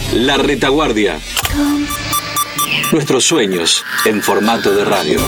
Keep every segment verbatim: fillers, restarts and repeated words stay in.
La Retaguardia. Nuestros sueños en formato de radio.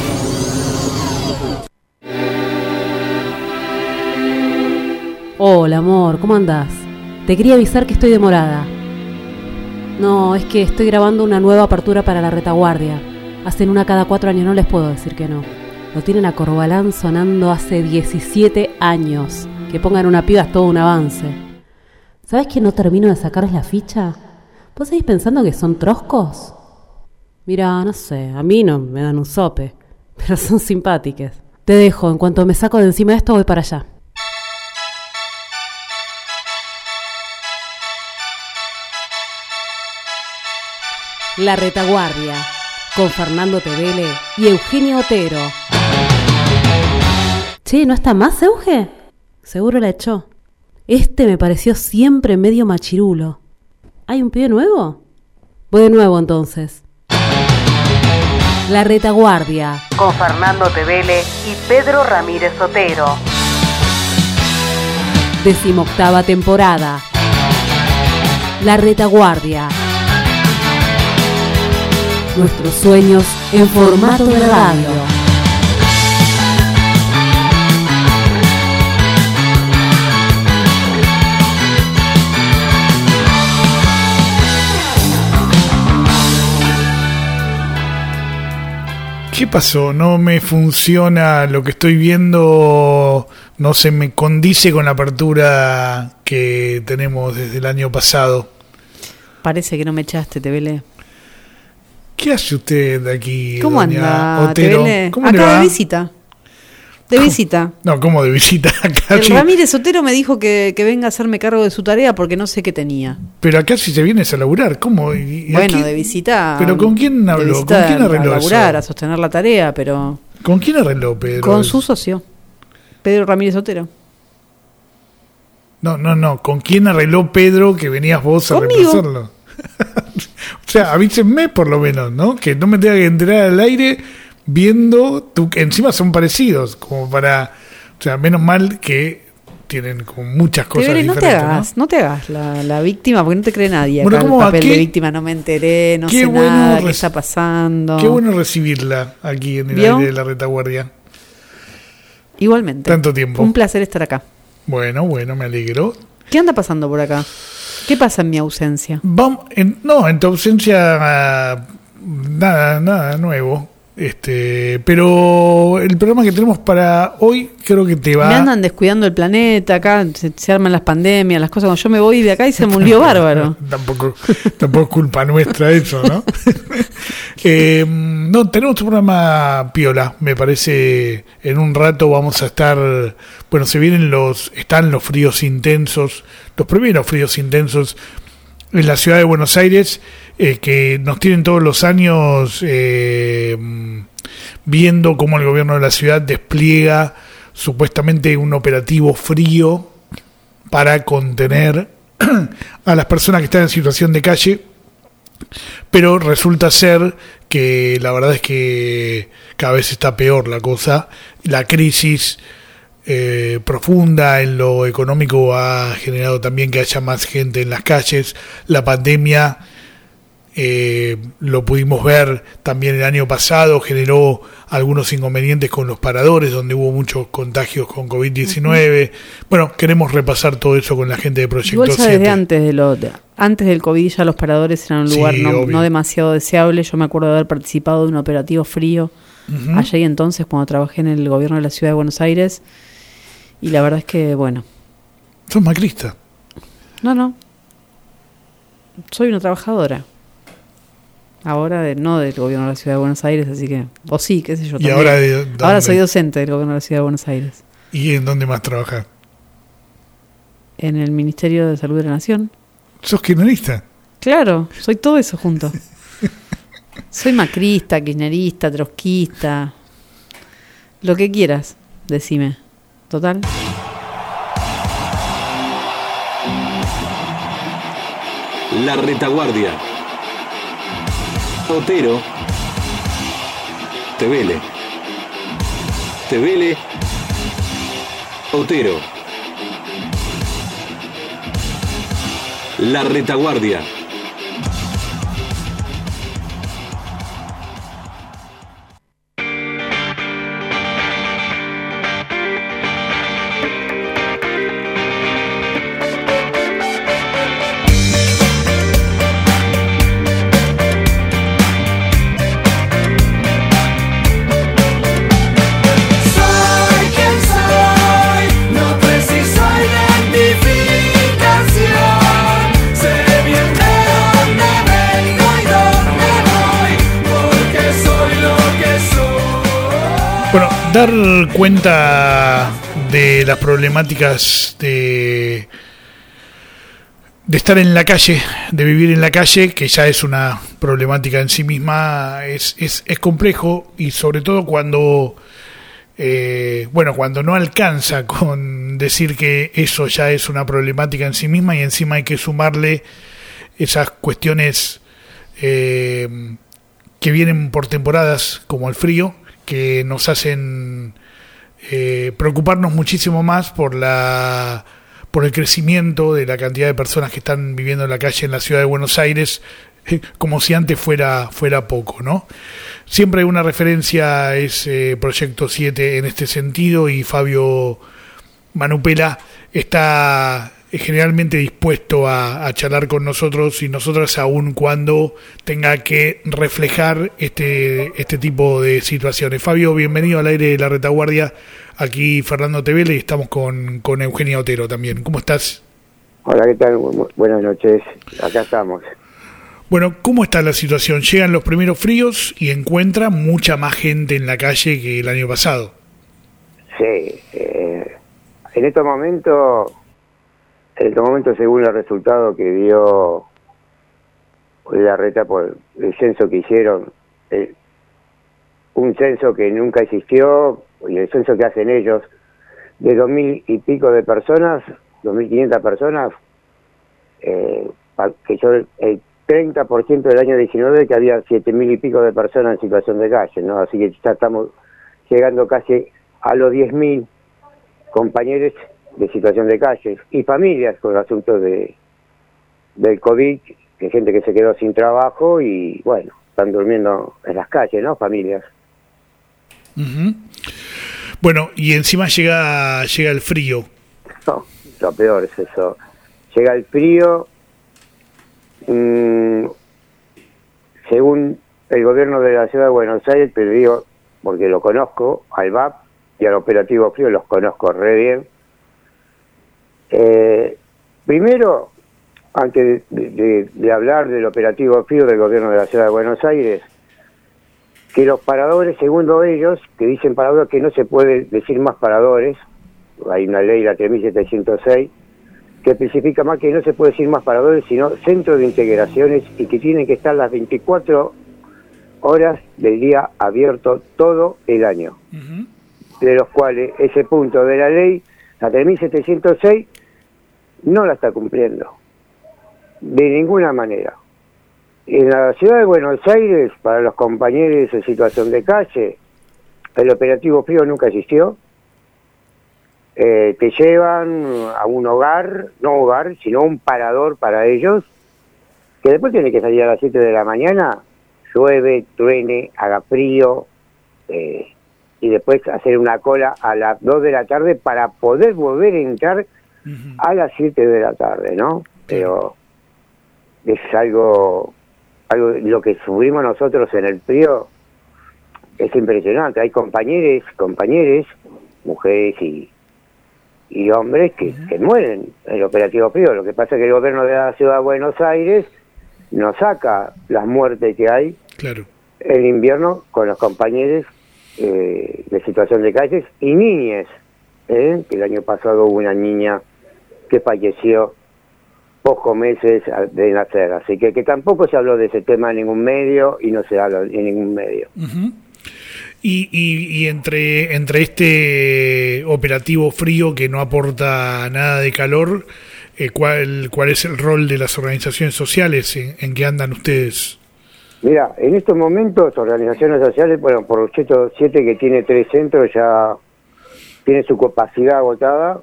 Hola, amor, ¿cómo andás? Te quería avisar que estoy demorada. No, es que estoy grabando una nueva apertura para La Retaguardia. Hacen una cada cuatro años, no les puedo decir que no. Lo tienen a Corbalán sonando hace diecisiete años. Que pongan una piba es todo un avance. ¿Sabés que no termino de sacarles la ficha? ¿Vos seguís pensando que son troscos? Mira, no sé, a mí no me dan un sope, pero son simpáticas. Te dejo, en cuanto me saco de encima de esto voy para allá. La Retaguardia, con Fernando Tevele y Eugenio Otero. Che, ¿no está más, Euge? Seguro la echó. Este me pareció siempre medio machirulo. ¿Hay un pibe nuevo? Voy de nuevo entonces. La Retaguardia, con Fernando Tevele y Pedro Ramírez Otero. Decimoctava temporada. La Retaguardia. Nuestros sueños en formato de radio. ¿Qué pasó? No me funciona lo que estoy viendo, no se me condice con la apertura que tenemos desde el año pasado. Parece que no me echaste, Tevele. ¿Qué hace usted aquí, ¿Cómo doña anda, Otero? Tevele? ¿Cómo Acá le va? de visita. De ¿Cómo? visita. No, ¿cómo de visita? Acá El sí. Ramírez Otero me dijo que, que venga a hacerme cargo de su tarea porque no sé qué tenía. Pero acá sí se vienes a laburar, ¿cómo? ¿Y, y Bueno, aquí? de visita. ¿Pero con quién de habló? visita ¿Con quién arregló a laburar, eso? a sostener la tarea, pero ¿Con quién arregló, Pedro? con su socio, Pedro Ramírez Otero. No, no, no. ¿Con quién arregló Pedro que venías vos a Conmigo. reemplazarlo? O sea, avísenme por lo menos, ¿no? Que no me tenga que enterar al aire viendo... Tu... Encima son parecidos, como para... O sea, menos mal que tienen como muchas cosas Tevele, no te diferentes, hagas, ¿no? no te hagas la, la víctima, porque no te cree nadie. Bueno, Acá el ¿cómo va? papel ¿Qué? de víctima, no me enteré, no Qué sé bueno nada, reci- qué está pasando. Qué bueno recibirla aquí en el ¿Vio? aire de la Retaguardia. Igualmente. Tanto tiempo. Un placer estar acá. Bueno, bueno, me alegro. ¿Qué anda pasando por acá? ¿Qué pasa en mi ausencia? Vamos, en, no, en tu ausencia ah, nada, nada nuevo. Este, pero el programa que tenemos para hoy creo que te va. Me andan descuidando el planeta, acá se, se arman las pandemias, las cosas. Cuando yo me voy de acá y se me un lío bárbaro. tampoco, tampoco es culpa nuestra eso, ¿no? eh, no, tenemos un programa piola, me parece. En un rato vamos a estar, bueno, se vienen los, están los fríos intensos, los primeros fríos intensos en la ciudad de Buenos Aires, eh, que nos tienen todos los años eh, viendo cómo el gobierno de la ciudad despliega supuestamente un operativo frío para contener a las personas que están en situación de calle, pero resulta ser que la verdad es que cada vez está peor la cosa. La crisis Eh, profunda en lo económico ha generado también que haya más gente en las calles. La pandemia, eh, lo pudimos ver también el año pasado, generó algunos inconvenientes con los paradores, donde hubo muchos contagios con covid diecinueve. Uh-huh. Bueno, queremos repasar todo eso con la gente de Proyecto Igual ya siete. desde antes, de lo, de, antes del COVID ya los paradores eran un lugar Sí, no, obvio. no demasiado deseable. Yo me acuerdo de haber participado de un operativo frío uh-huh. allá y entonces cuando trabajé en el gobierno de la ciudad de Buenos Aires. Y la verdad es que, bueno... ¿Sos macrista? No, no. Soy una trabajadora. Ahora de, no del gobierno de la ciudad de Buenos Aires, así que... O sí, qué sé yo. ¿Y también. ahora de dónde? Ahora soy docente del gobierno de la ciudad de Buenos Aires. ¿Y en dónde más trabajas? En el Ministerio de Salud de la Nación. ¿Sos kirchnerista? Claro, soy todo eso junto. Soy macrista, kirchnerista, trotskista. Lo que quieras, decime. Total. La Retaguardia. Otero. Tevele. Tevele. Otero. La Retaguardia. dar cuenta de las problemáticas de, de estar en la calle, de vivir en la calle, que ya es una problemática en sí misma, es, es, es complejo, y sobre todo cuando, eh, bueno, cuando no alcanza con decir que eso ya es una problemática en sí misma, y encima hay que sumarle esas cuestiones eh, que vienen por temporadas, como el frío, que nos hacen eh, preocuparnos muchísimo más por la por el crecimiento de la cantidad de personas que están viviendo en la calle en la ciudad de Buenos Aires, eh, como si antes fuera fuera poco, ¿no? Siempre hay una referencia a ese Proyecto siete en este sentido, y Fabio Manupela está generalmente dispuesto a, a charlar con nosotros y nosotras, aun cuando tenga que reflejar este este tipo de situaciones. Fabio, bienvenido al aire de La Retaguardia. Aquí Fernando Tevele, y estamos con, con Eugenia Otero también. ¿Cómo estás? Hola, ¿qué tal? Buenas noches. Acá estamos. Bueno, ¿cómo está la situación? Llegan los primeros fríos y encuentra mucha más gente en la calle que el año pasado. Sí. Eh, en estos momentos... En estos momentos, según el resultado que dio la Reta por el censo que hicieron, eh, un censo que nunca existió, y el censo que hacen ellos, de dos mil y pico de personas, dos mil quinientas personas, eh, que yo, el treinta por ciento del año diecinueve, que había siete mil y pico de personas en situación de calle, ¿no? Así que ya estamos llegando casi a los diez mil compañeros de situación de calle, y familias con el asunto de del COVID, que gente que se quedó sin trabajo y, bueno, están durmiendo en las calles, ¿no? Familias. Uh-huh. Bueno, y encima llega llega el frío. No, lo peor es eso. Llega el frío, mmm, según el gobierno de la ciudad de Buenos Aires, pero digo, porque lo conozco, al V A P y al operativo frío los conozco re bien. Eh, primero, antes de, de, de hablar del operativo frío del gobierno de la ciudad de Buenos Aires, que los paradores, según ellos, que dicen paradores, que no se puede decir más paradores, hay una ley, la tres mil setecientos seis, que especifica más que no se puede decir más paradores, sino centros de integraciones, y que tienen que estar las veinticuatro horas del día abiertos todo el año. Uh-huh. De los cuales ese punto de la ley, la tres mil setecientos seis, no la está cumpliendo de ninguna manera. En la ciudad de Buenos Aires, para los compañeros en situación de calle, el operativo frío nunca existió. Eh, te llevan a un hogar, no hogar, sino un parador para ellos, que después tiene que salir a las siete de la mañana, llueve, truene, haga frío, eh, y después hacer una cola a las dos de la tarde para poder volver a entrar uh-huh. a las siete de la tarde, ¿no? Pero es algo, algo, lo que sufrimos nosotros en el frío es impresionante. Hay compañeros, compañeros, mujeres y, y hombres que, uh-huh. que mueren en el operativo frío. Lo que pasa es que el gobierno de la ciudad de Buenos Aires nos saca las muertes que hay claro. en invierno con los compañeros Eh, de situación de calles y niñes, ¿eh? Que el año pasado hubo una niña que falleció pocos meses de nacer, así que, que tampoco se habló de ese tema en ningún medio, y no se habla en ningún medio. Uh-huh. Y, y, y entre, entre este operativo frío que no aporta nada de calor, eh, ¿cuál, cuál es el rol de las organizaciones sociales en, en que andan ustedes? Mira, en estos momentos, organizaciones sociales, bueno, por Proyecto siete, que tiene tres centros, ya tiene su capacidad agotada,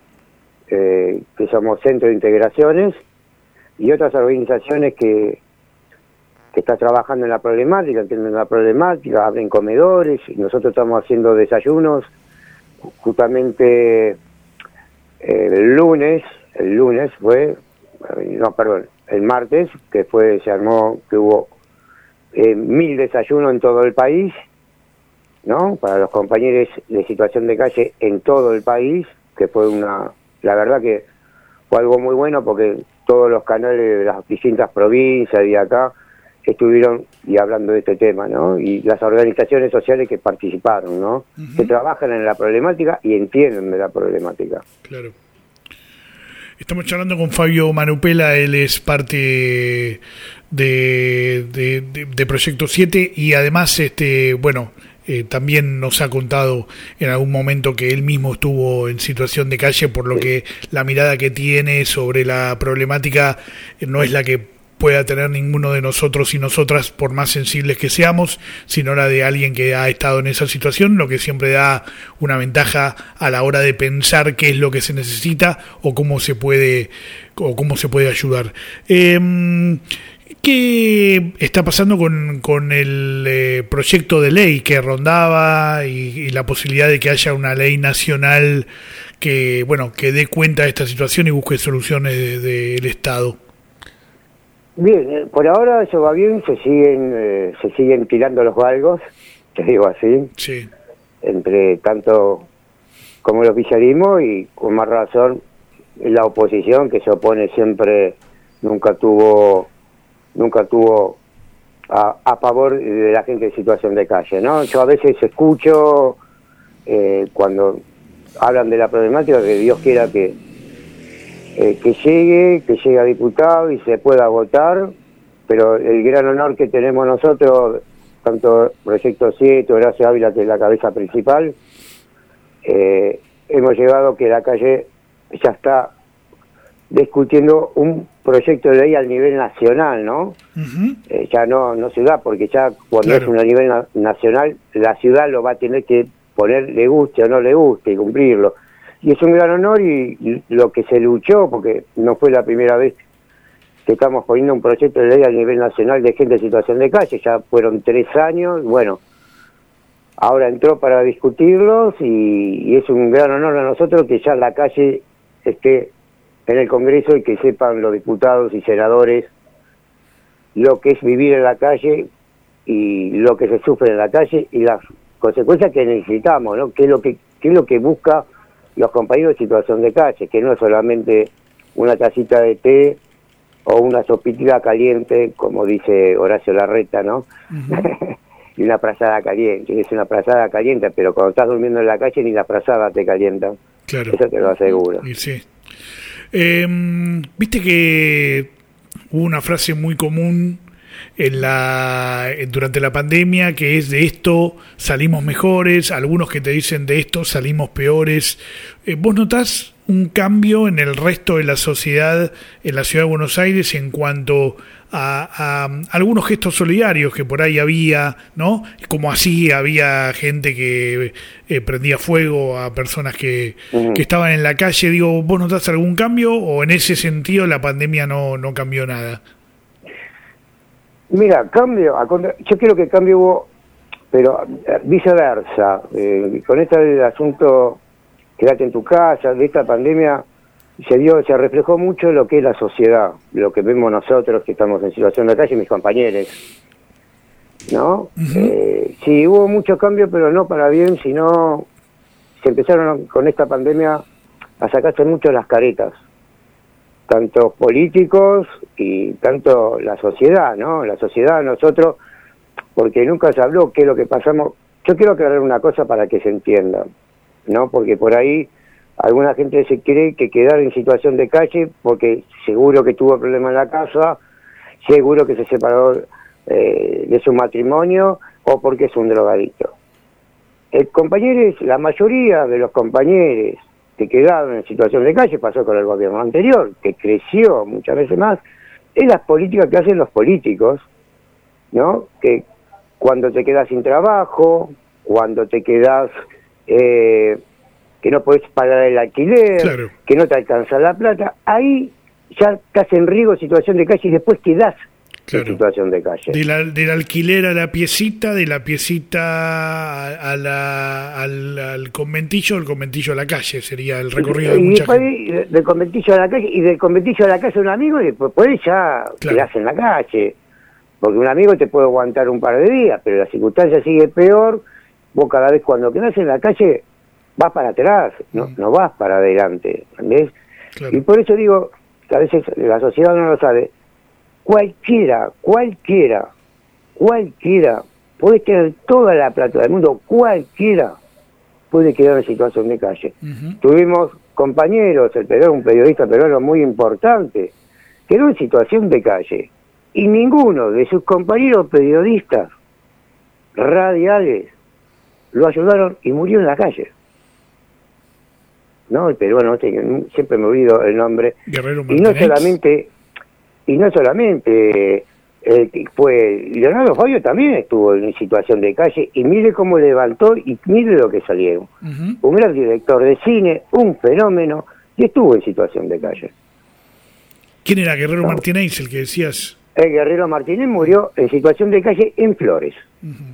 eh, que somos Centro de Integraciones, y otras organizaciones que, que están trabajando en la problemática, entienden la problemática, abren comedores, y nosotros estamos haciendo desayunos. Justamente eh, el lunes, el lunes fue, no, perdón, el martes, que fue, se armó, que hubo Eh, mil desayunos en todo el país, ¿no? Para los compañeros de situación de calle en todo el país, que fue una, la verdad que fue algo muy bueno, porque todos los canales de las distintas provincias y acá estuvieron y hablando de este tema, ¿no? Y las organizaciones sociales que participaron, ¿no? Uh-huh. Que trabajan en la problemática y entienden de la problemática. Claro. Estamos charlando con Fabio Manupela, él es parte de, de, de, de Proyecto siete y además, este, bueno, eh, también nos ha contado en algún momento que él mismo estuvo en situación de calle, por lo sí. que la mirada que tiene sobre la problemática no es la que pueda tener ninguno de nosotros y nosotras, por más sensibles que seamos, sino la de alguien que ha estado en esa situación, lo que siempre da una ventaja a la hora de pensar qué es lo que se necesita o cómo se puede o cómo se puede ayudar. Eh, ¿Qué está pasando con, con el eh, proyecto de ley que rondaba y, y la posibilidad de que haya una ley nacional que, bueno, que dé cuenta de esta situación y busque soluciones del de, de Estado? Bien, eh, por ahora eso va bien, se siguen eh, se siguen tirando los galgos, te digo así, sí. entre tanto como el oficialismo y con más razón la oposición que se opone siempre, nunca tuvo nunca tuvo a, a favor de la gente en situación de calle, ¿no? Yo a veces escucho eh, cuando hablan de la problemática que Dios quiera que Eh, que llegue, que llegue a diputado y se pueda votar, pero el gran honor que tenemos nosotros, tanto Proyecto siete, Horacio Ávila, que es la cabeza principal, eh, hemos llegado que la calle ya está discutiendo un proyecto de ley al nivel nacional, ¿no? Uh-huh. Eh, ya no, no se da, porque ya cuando claro. es un a nivel na- nacional, la ciudad lo va a tener que poner, le guste o no le guste, y cumplirlo. Y es un gran honor y, y lo que se luchó, porque no fue la primera vez que estamos poniendo un proyecto de ley a nivel nacional de gente en situación de calle, ya fueron tres años, bueno, ahora entró para discutirlos y, y es un gran honor a nosotros que ya la calle esté en el Congreso y que sepan los diputados y senadores lo que es vivir en la calle y lo que se sufre en la calle y las consecuencias que necesitamos, ¿no? ¿Qué es lo que, qué es lo que busca los compañeros de situación de calle, que no es solamente una tacita de té o una sopitita caliente, como dice Horacio Larreta, ¿no? Uh-huh. Y una frazada caliente, es una frazada caliente, pero cuando estás durmiendo en la calle ni la frazada te calienta. Claro. Eso te lo aseguro. Y sí. Eh, Viste que hubo una frase muy común en la durante la pandemia que es de esto salimos mejores, algunos que te dicen de esto salimos peores. Eh, ¿Vos notás un cambio en el resto de la sociedad en la ciudad de Buenos Aires en cuanto a, a algunos gestos solidarios que por ahí había, ¿no? Como así había gente que eh, prendía fuego a personas que, uh-huh. que estaban en la calle. Digo, ¿vos notás algún cambio o en ese sentido la pandemia no, no cambió nada? Mira, cambio, yo creo que cambio hubo, pero viceversa. Eh, con este asunto, quédate en tu casa, de esta pandemia, se dio, se reflejó mucho lo que es la sociedad, lo que vemos nosotros que estamos en situación de calle, mis compañeros, ¿no? Uh-huh. Eh, sí, hubo mucho cambio, pero no para bien, sino se empezaron con esta pandemia a sacarse mucho las caretas, tanto políticos y tanto la sociedad, ¿no? La sociedad, nosotros, porque nunca se habló qué es lo que pasamos. Yo quiero aclarar una cosa para que se entienda, ¿no? Porque por ahí alguna gente se cree que quedar en situación de calle porque seguro que tuvo problemas en la casa, seguro que se separó eh, de su matrimonio o porque es un drogadicto. El compañeros, la mayoría de los compañeros que quedaron en situación de calle, pasó con el gobierno anterior, que creció muchas veces más, es las políticas que hacen los políticos, ¿no? Que cuando te quedas sin trabajo, cuando te quedas, eh, que no podés pagar el alquiler, claro. que no te alcanza la plata, ahí ya estás en riesgo de situación de calle y después quedás claro. en situación de calle. De la, del alquiler a la piecita, de la piecita a, a la, al, al conventillo, del conventillo a la calle, sería el recorrido de y mucha después gente. Del conventillo a la calle, y del conventillo a la casa de un amigo, y después podés ya claro. quedás en la calle. Porque un amigo te puede aguantar un par de días, pero la circunstancia sigue peor. Vos cada vez cuando quedás en la calle vas para atrás, no, mm. no vas para adelante, ¿entendés? Claro. Y por eso digo, que a veces la sociedad no lo sabe. cualquiera, cualquiera, cualquiera, puede tener toda la plata del mundo, cualquiera puede quedar en situación de calle. Uh-huh. Tuvimos compañeros, el peruano, un periodista peruano muy importante, quedó en situación de calle, y ninguno de sus compañeros periodistas radiales lo ayudaron y murió en la calle. No, el peruano, siempre me olvido el nombre. Guerrero y no solamente, y no solamente eh, fue Leonardo Fabio también estuvo en situación de calle, y mire cómo levantó y mire lo que salieron. Uh-huh. Un gran director de cine, un fenómeno, y estuvo en situación de calle. ¿Quién era Guerrero no. Martínez, el que decías? El Guerrero Martínez murió en situación de calle en Flores. Uh-huh.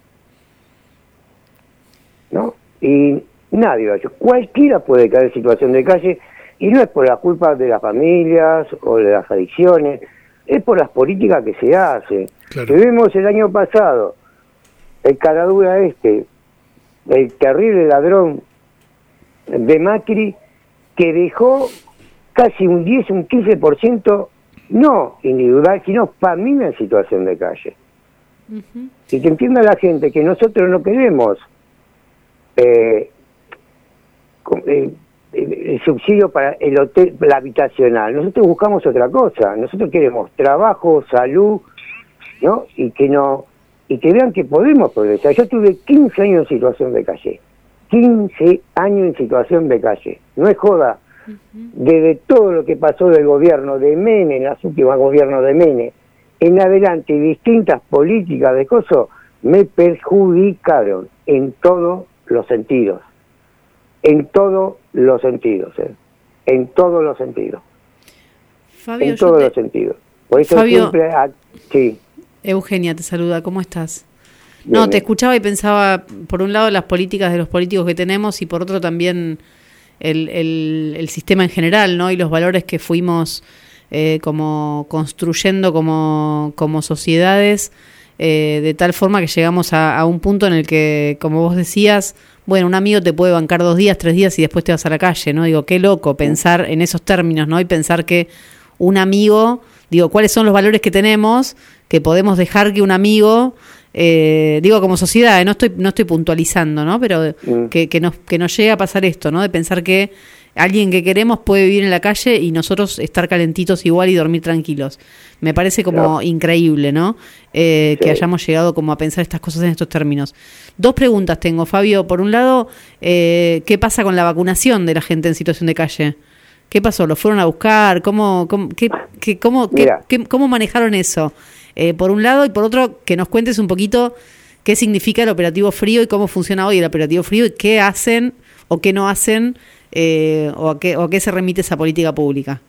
¿No? Y nadie lo ha hecho. Cualquiera puede caer en situación de calle, y no es por la culpa de las familias o de las adicciones, es por las políticas que se hacen. Claro. Tuvimos el año pasado el caradura este, el terrible ladrón de Macri, que dejó casi un diez, un quince por ciento, no individual, sino familia en situación de calle. Uh-huh. Y que entienda la gente que nosotros no queremos eh, eh, el subsidio para el hotel, la habitacional. Nosotros buscamos otra cosa. Nosotros queremos trabajo, salud, ¿no? Y que no y que vean que podemos progresar. Yo tuve quince años en situación de calle. quince años en situación de calle. No es joda. Uh-huh. Desde todo lo que pasó del gobierno de Menem, las últimas gobiernos de Menem, en adelante, distintas políticas de coso, me perjudicaron en todos los sentidos. En todos los sentidos, ¿eh? En todos los sentidos. Fabio, en todos te... los sentidos. Por eso Fabio, siempre... A... Sí. Eugenia te saluda, ¿cómo estás? Bien, no, te bien. escuchaba y pensaba, por un lado, las políticas de los políticos que tenemos, y por otro también el, el, el sistema en general, ¿no? Y los valores que fuimos eh, como construyendo como, como sociedades, eh, de tal forma que llegamos a, a un punto en el que, como vos decías, bueno, un amigo te puede bancar dos días, tres días y después te vas a la calle, ¿no? Digo, qué loco pensar en esos términos, ¿no? Y pensar que un amigo, digo, ¿cuáles son los valores que tenemos que podemos dejar que un amigo, eh, digo, como sociedad, ¿eh? no estoy no estoy puntualizando, ¿no? Pero mm. que, que nos que nos llegue a pasar esto, ¿no? De pensar que alguien que queremos puede vivir en la calle y nosotros estar calentitos igual y dormir tranquilos. Me parece como no. increíble, ¿no? Eh, sí. Que hayamos llegado como a pensar estas cosas en estos términos. Dos preguntas tengo, Fabio. Por un lado, eh, ¿qué pasa con la vacunación de la gente en situación de calle? ¿Qué pasó? ¿Lo fueron a buscar? ¿Cómo, cómo, qué, qué, cómo, qué, qué, cómo manejaron eso? Eh, por un lado, y por otro, que nos cuentes un poquito qué significa el operativo frío y cómo funciona hoy el operativo frío y qué hacen o qué no hacen, eh, o, a qué, o a qué se remite esa política pública.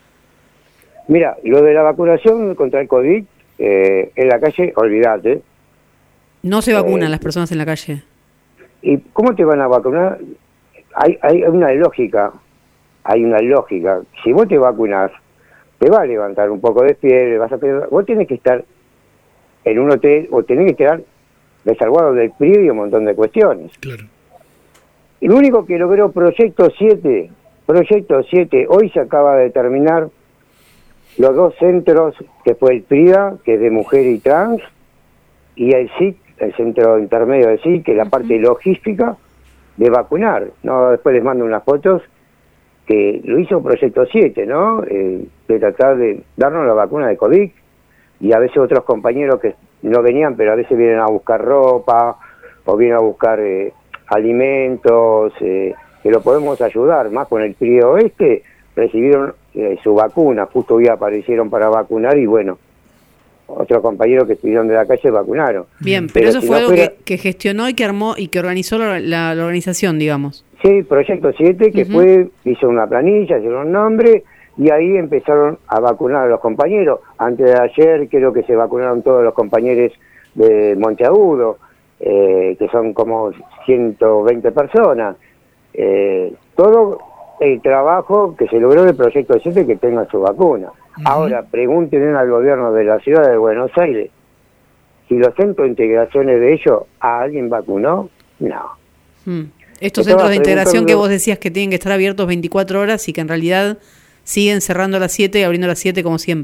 Mira, lo de la vacunación contra el COVID, eh, en la calle, olvídate. No se vacunan eh, eh, las personas en la calle. ¿Y cómo te van a vacunar? Hay, hay una lógica, hay una lógica. Si vos te vacunás, te va a levantar un poco de pie, vas a pedir, vos tenés que estar en un hotel o tenés que estar desarguado del frío y un montón de cuestiones. Claro. Y lo único que logró Proyecto siete, Proyecto siete, hoy se acaba de terminar los dos centros, que fue el PRIA, que es de mujer y trans, y el S I C, el centro intermedio del S I C, que es la uh-huh. parte logística de vacunar. No, después les mando unas fotos que lo hizo Proyecto siete, ¿no? Eh, de tratar de darnos la vacuna de COVID, y a veces otros compañeros que no venían, pero a veces vienen a buscar ropa, o vienen a buscar eh, alimentos, eh, que lo podemos ayudar, más con el frío este, recibieron eh, su vacuna, justo hoy aparecieron para vacunar, y bueno, otros compañeros que estuvieron de la calle vacunaron. Bien, pero, pero eso si fue no algo fuera... que, que gestionó y que armó y que organizó la, la, la organización, digamos. Sí, Proyecto siete, que uh-huh. fue, hizo una planilla, hizo un nombre, y ahí empezaron a vacunar a los compañeros. Antes de ayer creo que se vacunaron todos los compañeros de Monteagudo, eh, que son como ciento veinte personas. Eh, todo el trabajo que se logró del Proyecto siete, que tenga su vacuna. Uh-huh. Ahora, pregúntenle al gobierno de la ciudad de Buenos Aires si los centros de integraciones de ellos, ¿a alguien vacunó? No. Mm. Estos centros de integración que vos decías que tienen que estar abiertos veinticuatro horas y que en realidad siguen cerrando a las siete y abriendo a las siete como siempre.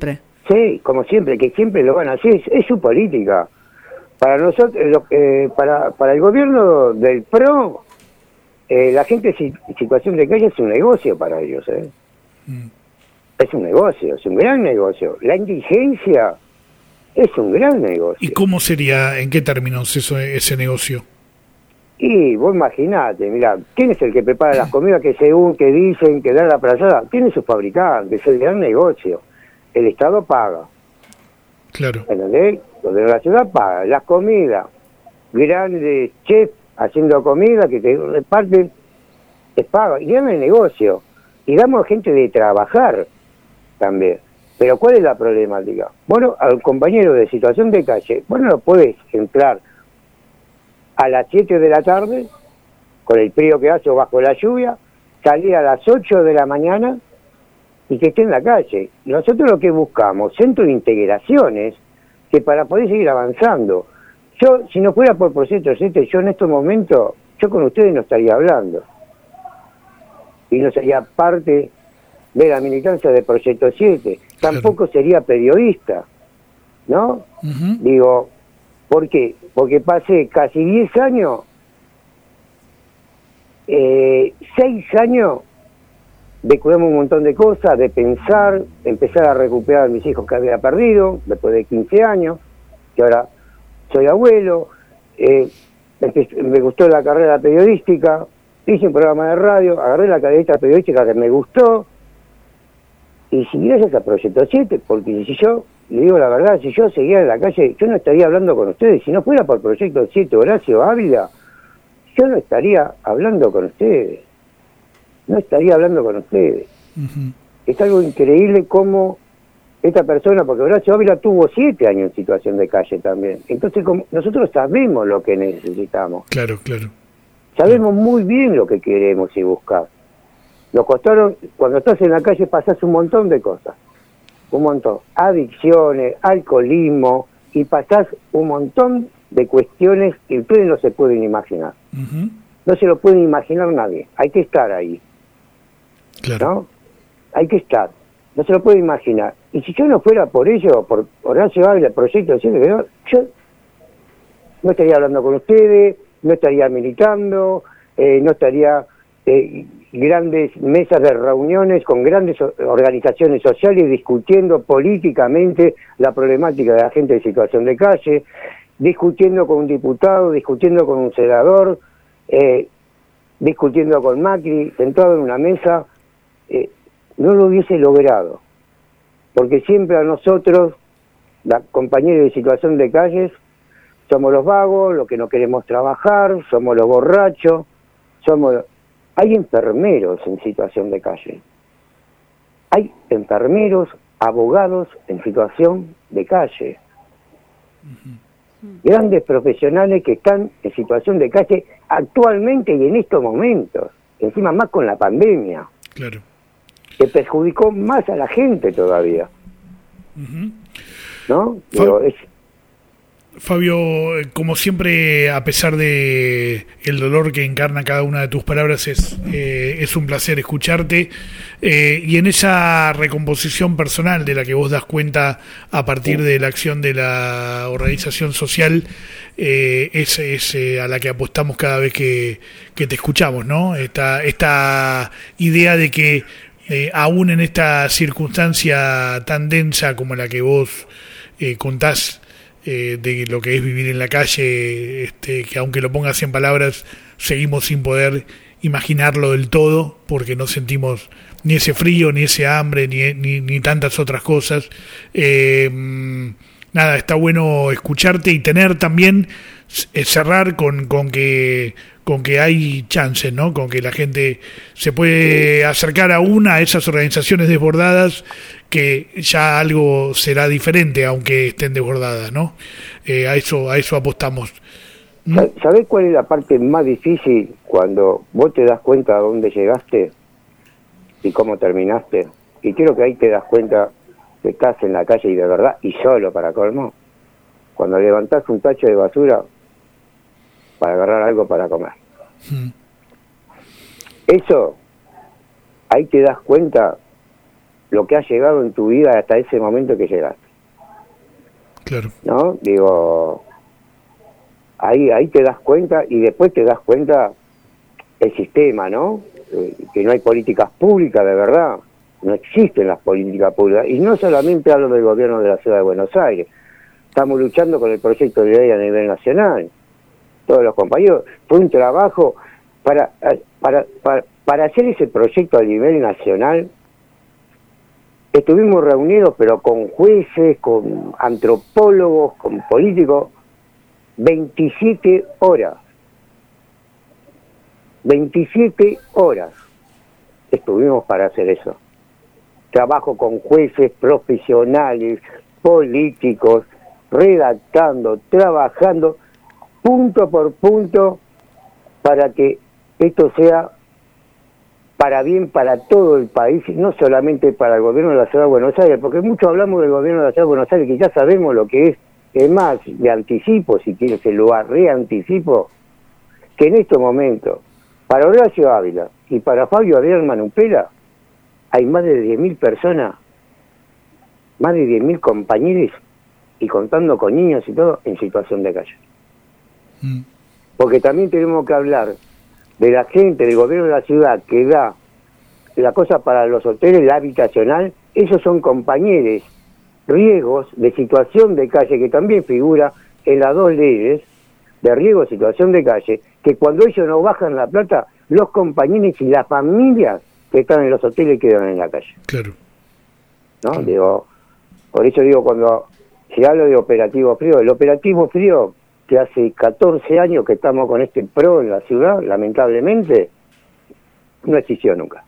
Sí, como siempre, que siempre lo van a hacer, es, es su política. Para nosotros, lo, eh, para, para el gobierno del P R O, eh, la gente en situación de calle es un negocio para ellos, ¿eh? Mm. Es un negocio, es un gran negocio. La indigencia es un gran negocio. ¿Y cómo sería, en qué términos eso, ese negocio? Y vos imaginate, mira, ¿quién es el que prepara las comidas que según que dicen que dan la plazada? Tiene sus fabricantes, es el gran negocio. El Estado paga. Claro. ¿Entendés? Los de la ciudad paga. Las comidas, grandes chefs haciendo comida que te reparten, te pagan. Y dan el negocio. Y damos gente de trabajar también. Pero ¿cuál es la problemática? Bueno, al compañero de situación de calle, bueno, no puedes entrar a las siete de la tarde, con el frío que hace o bajo la lluvia, salir a las ocho de la mañana y que esté en la calle. Nosotros lo que buscamos, centro de integraciones, que para poder seguir avanzando. Yo, si no fuera por Proyecto siete, yo en estos momentos, yo con ustedes no estaría hablando. Y no sería parte de la militancia de Proyecto siete. Tampoco sería periodista, ¿no? Uh-huh. Digo, ¿por qué? Porque pasé casi diez años, eh, seis años de cuidarme un montón de cosas, de pensar, empezar a recuperar a mis hijos que había perdido, después de quince años, que ahora soy abuelo, eh, me gustó la carrera periodística, hice un programa de radio, agarré la carrera periodística que me gustó, y si gracias a Proyecto siete, porque si yo, le digo la verdad, si yo seguía en la calle, yo no estaría hablando con ustedes, si no fuera por Proyecto siete, Horacio Ávila, yo no estaría hablando con ustedes. No estaría hablando con ustedes. Uh-huh. Es algo increíble cómo esta persona, porque Horacio Ávila tuvo siete años en situación de calle también. Entonces, como nosotros sabemos lo que necesitamos. Claro, claro. Sabemos muy bien lo que queremos y buscar. Nos costaron, cuando estás en la calle pasás un montón de cosas. Un montón. Adicciones, alcoholismo, y pasás un montón de cuestiones que ustedes no se pueden imaginar. Uh-huh. No se lo pueden imaginar nadie. Hay que estar ahí. Claro. ¿No? Hay que estar. No se lo puede imaginar. Y si yo no fuera por ello, por Horacio Ávila, el proyecto siete, yo, yo no estaría hablando con ustedes, no estaría militando, eh, no estaría eh, grandes mesas de reuniones con grandes organizaciones sociales discutiendo políticamente la problemática de la gente en situación de calle, discutiendo con un diputado, discutiendo con un senador, eh, discutiendo con Macri, sentado en una mesa. Eh, no lo hubiese logrado, porque siempre a nosotros, la compañeros de situación de calles, somos los vagos, los que no queremos trabajar, somos los borrachos, somos... Hay enfermeros en situación de calle, hay enfermeros, abogados en situación de calle, uh-huh. Grandes profesionales que están en situación de calle actualmente y en estos momentos, encima más con la pandemia. Claro. Que perjudicó más a la gente todavía. Uh-huh. ¿No? Pero Fa- es... Fabio, como siempre, a pesar de el dolor que encarna cada una de tus palabras, es, eh, es un placer escucharte. Eh, y en esa recomposición personal de la que vos das cuenta a partir de la acción de la organización social, eh, es, es eh, a la que apostamos cada vez que, que te escuchamos, ¿no? Esta, esta idea de que Eh, aún en esta circunstancia tan densa como la que vos eh, contás eh, de lo que es vivir en la calle, este, que aunque lo pongas en palabras, seguimos sin poder imaginarlo del todo, porque no sentimos ni ese frío, ni ese hambre, ni, ni, ni tantas otras cosas. Eh, nada, está bueno escucharte y tener también, eh, cerrar con, con que... con que hay chances, ¿no? Con que la gente se puede acercar aún a esas organizaciones desbordadas, que ya algo será diferente aunque estén desbordadas, ¿no? Eh, a eso a eso apostamos. ¿Sabés cuál es la parte más difícil cuando vos te das cuenta de dónde llegaste y cómo terminaste? Y creo que ahí te das cuenta que estás en la calle y de verdad, y solo para colmo, cuando levantás un tacho de basura para agarrar algo para comer. Hmm. Eso, ahí te das cuenta lo que has llegado en tu vida hasta ese momento que llegaste. Claro. ¿No? Digo, ahí ahí te das cuenta, y después te das cuenta el sistema, ¿no? Eh, que no hay políticas públicas de verdad, no existen las políticas públicas, y no solamente hablo del gobierno de la Ciudad de Buenos Aires, estamos luchando con el proyecto de ley a nivel nacional, todos los compañeros, fue un trabajo para, para, para, para hacer ese proyecto a nivel nacional. Estuvimos reunidos, pero con jueces, con antropólogos, con políticos, veintisiete horas. veintisiete horas estuvimos para hacer eso. Trabajo con jueces profesionales, políticos, redactando, trabajando, punto por punto, para que esto sea para bien para todo el país, y no solamente para el gobierno de la Ciudad de Buenos Aires, porque mucho hablamos del gobierno de la Ciudad de Buenos Aires, que ya sabemos lo que es. Es más, de anticipo, si quieres, se lo reanticipo, que en estos momentos, para Horacio Ávila y para Fabio Adrián Manupela, hay más de diez mil personas, más de diez mil compañeros, y contando con niños y todo, en situación de calle. Mm. Porque también tenemos que hablar de la gente del gobierno de la ciudad que da la cosa para los hoteles, la habitacional. Esos son compañeros riesgos de situación de calle, que también figura en las dos leyes de riesgo de situación de calle, que cuando ellos no bajan la plata, los compañeros y las familias que están en los hoteles quedan en la calle. Claro. ¿No? Claro. Digo, por eso digo, cuando se habla de operativo frío, el operativo frío, que hace catorce años que estamos con este PRO en la ciudad, lamentablemente, no existió nunca.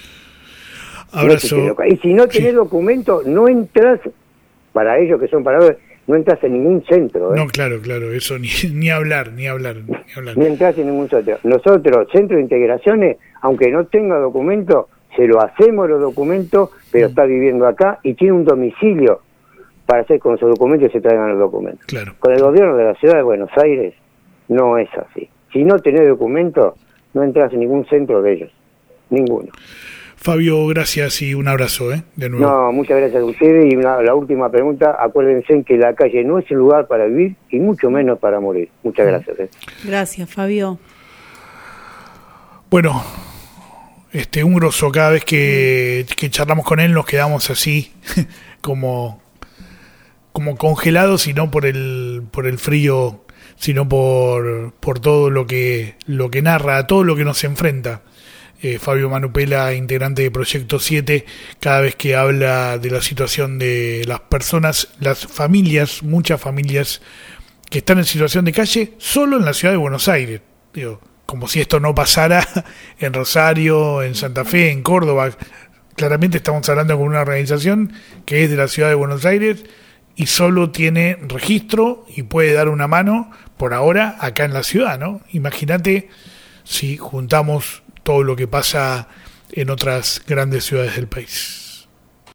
Abrazo. No existió nunca. Y si no tenés sí. documento, no entras, para ellos que son paradores, no entras en ningún centro. ¿eh? No, claro, claro, eso ni, ni hablar, ni hablar, ni hablar. Ni entras en ningún centro. Nosotros, centro de integraciones, aunque no tenga documento, se lo hacemos los documentos, pero mm. está viviendo acá y tiene un domicilio para hacer con sus documentos y se traigan los documentos. Claro. Con el gobierno de la Ciudad de Buenos Aires no es así. Si no tenés documento, no entras en ningún centro de ellos. Ninguno. Fabio, gracias y un abrazo, ¿eh? De nuevo. No, muchas gracias a ustedes. Y una, la última pregunta, acuérdense en que la calle no es el lugar para vivir y mucho menos para morir. Muchas gracias. ¿eh? Gracias, Fabio. Bueno, este, un grosso, cada vez que, que charlamos con él nos quedamos así, como, como congelados, y no por el, por el frío, sino por, por todo lo que, lo que narra, todo lo que nos enfrenta. Eh, Fabio Manupela, integrante de Proyecto siete, cada vez que habla de la situación de las personas, las familias, muchas familias que están en situación de calle solo en la ciudad de Buenos Aires. Digo, como si esto no pasara en Rosario, en Santa Fe, en Córdoba. Claramente estamos hablando con una organización que es de la ciudad de Buenos Aires y solo tiene registro y puede dar una mano por ahora acá en la ciudad, ¿no? Imagínate si juntamos todo lo que pasa en otras grandes ciudades del país.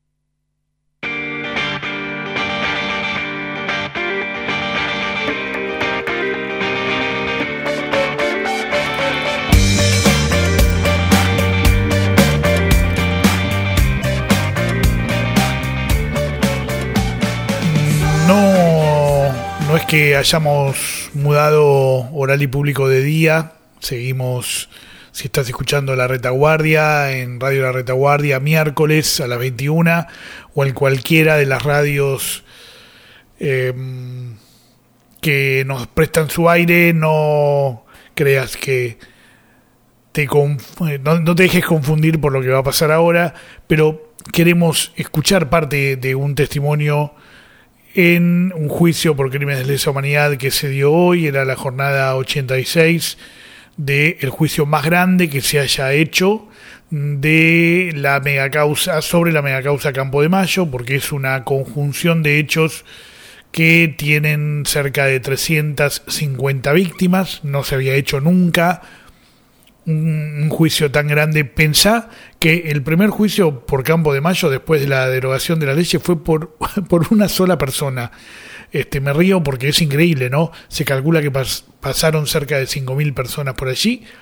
No, no es que hayamos mudado horario público de día, seguimos. Si estás escuchando La Retaguardia, en Radio La Retaguardia, miércoles a las veintiuna, o en cualquiera de las radios eh, que nos prestan su aire, no creas que te conf- no, no te dejes confundir por lo que va a pasar ahora, pero queremos escuchar parte de un testimonio en un juicio por crímenes de lesa humanidad que se dio hoy. Era la jornada ochenta y seis del juicio más grande que se haya hecho de la megacausa, sobre la megacausa Campo de Mayo, porque es una conjunción de hechos que tienen cerca de trescientas cincuenta víctimas. No se había hecho nunca un, un juicio tan grande. Pensá que el primer juicio por Campo de Mayo, después de la derogación de la ley, fue por, por una sola persona. Este, me río porque es increíble, ¿no? Se calcula que pas, pasaron cerca de cinco mil personas por allí.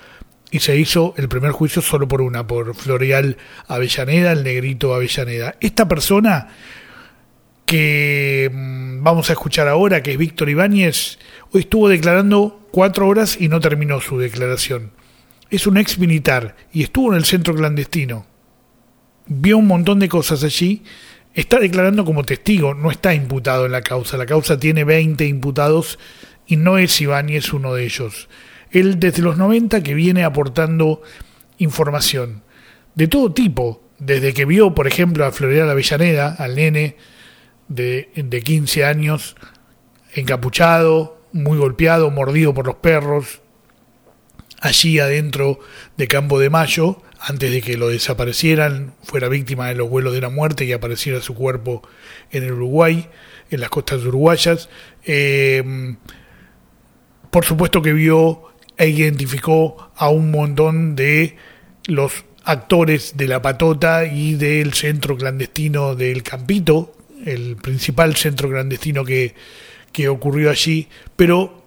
y se hizo el primer juicio solo por una, por Floreal Avellaneda, el negrito Avellaneda. Esta persona que mmm, vamos a escuchar ahora, que es Víctor Ibáñez, hoy estuvo declarando cuatro horas y no terminó su declaración. Es un ex militar y estuvo en el centro clandestino. Vio un montón de cosas allí. Está declarando como testigo, no está imputado en la causa. La causa tiene veinte imputados y no es Ibáñez uno de ellos. Él desde los noventa que viene aportando información de todo tipo, desde que vio, por ejemplo, a Floreal Avellaneda, al nene de, de quince años, encapuchado, muy golpeado, mordido por los perros, allí adentro de Campo de Mayo, antes de que lo desaparecieran, fuera víctima de los vuelos de la muerte y apareciera su cuerpo en el Uruguay, en las costas uruguayas. Eh, por supuesto que vio e identificó a un montón de los actores de La Patota y del centro clandestino del Campito, el principal centro clandestino que, que ocurrió allí, pero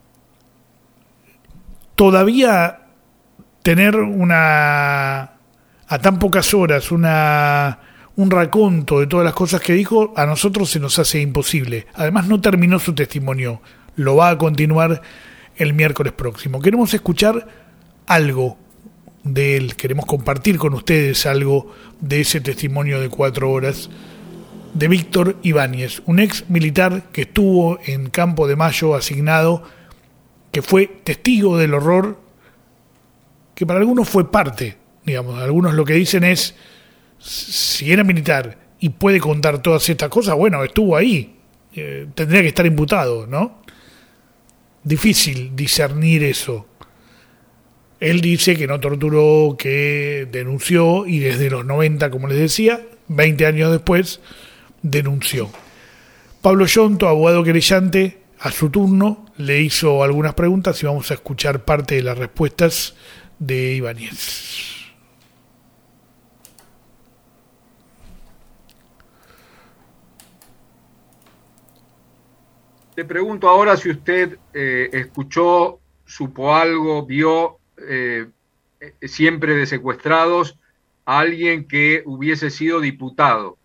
todavía tener una, a tan pocas horas, una, un raconto de todas las cosas que dijo, a nosotros se nos hace imposible. Además no terminó su testimonio, lo va a continuar el miércoles próximo. Queremos escuchar algo de él, queremos compartir con ustedes algo de ese testimonio de cuatro horas de Víctor Ibáñez, un ex militar que estuvo en Campo de Mayo asignado, que fue testigo del horror, que para algunos fue parte, digamos. Algunos lo que dicen es, si era militar y puede contar todas estas cosas, bueno, estuvo ahí, eh, tendría que estar imputado, ¿no? Difícil discernir eso. Él dice que no torturó, que denunció, y desde los noventa, como les decía, veinte años después, denunció. Pablo Yonto, abogado querellante, a su turno le hizo algunas preguntas y vamos a escuchar parte de las respuestas de Ibáñez. Le pregunto ahora si usted eh, escuchó, supo algo, vio eh, siempre de secuestrados a alguien que hubiese sido diputado.